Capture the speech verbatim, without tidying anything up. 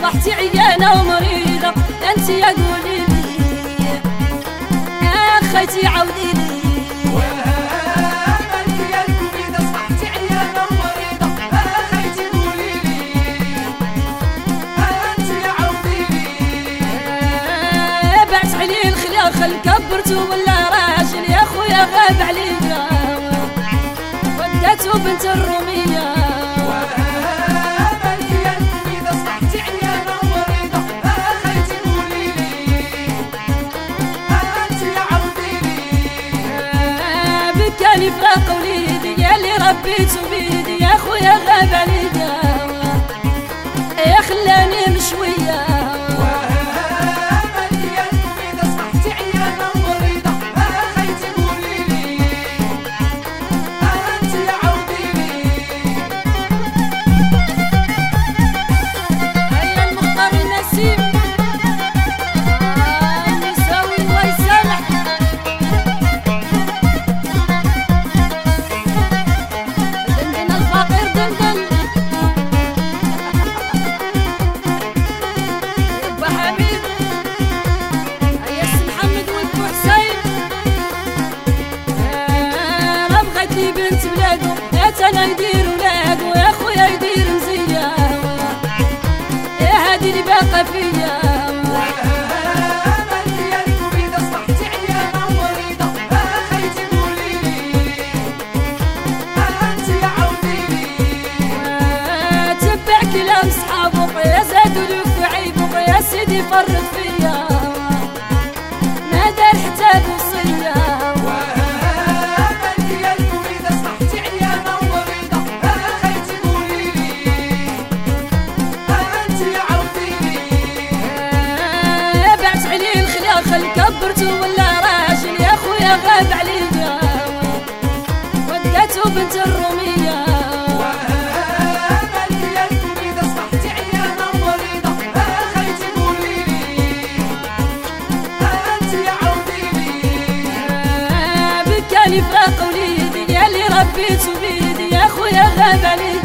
أصبحتي عيانة ومريضة أنت يا قولي لي يا خيتي عودي لي خل كبرتو ولا راجل يا خويا غاب عليا وداتو بنت الرومية وهابك يا إذا صحتي عيانة ومريضة أخيتي قولي لي أنت يا عودي لي بكاني فراق وليدي يا اللي ربيتو بيدي يا خويا غاب عليا يا خلاني مشوية بنت بلادو انا يدير ولادو يا خويا يدير مزية يا هادي اللي باقا فيا وهابك يا إذا صحتي عيانة ومريضة أخيتي قولي لي أنت يا عودي لي تبع كلام صحابك يا زادو لك عيبك يا سيدي فرط فيا ما دار حتى بوصية خل كبرتو ولا راجل يا خويا غاب عليا وداتو بنت الرومية وهابك يا إذا صحتي عيانة ومريضة أخيتي قولي لي أنت يا عودي لي بكاني فراق وليدي يا اللي ربيتو بيدي يا خويا غاب عليا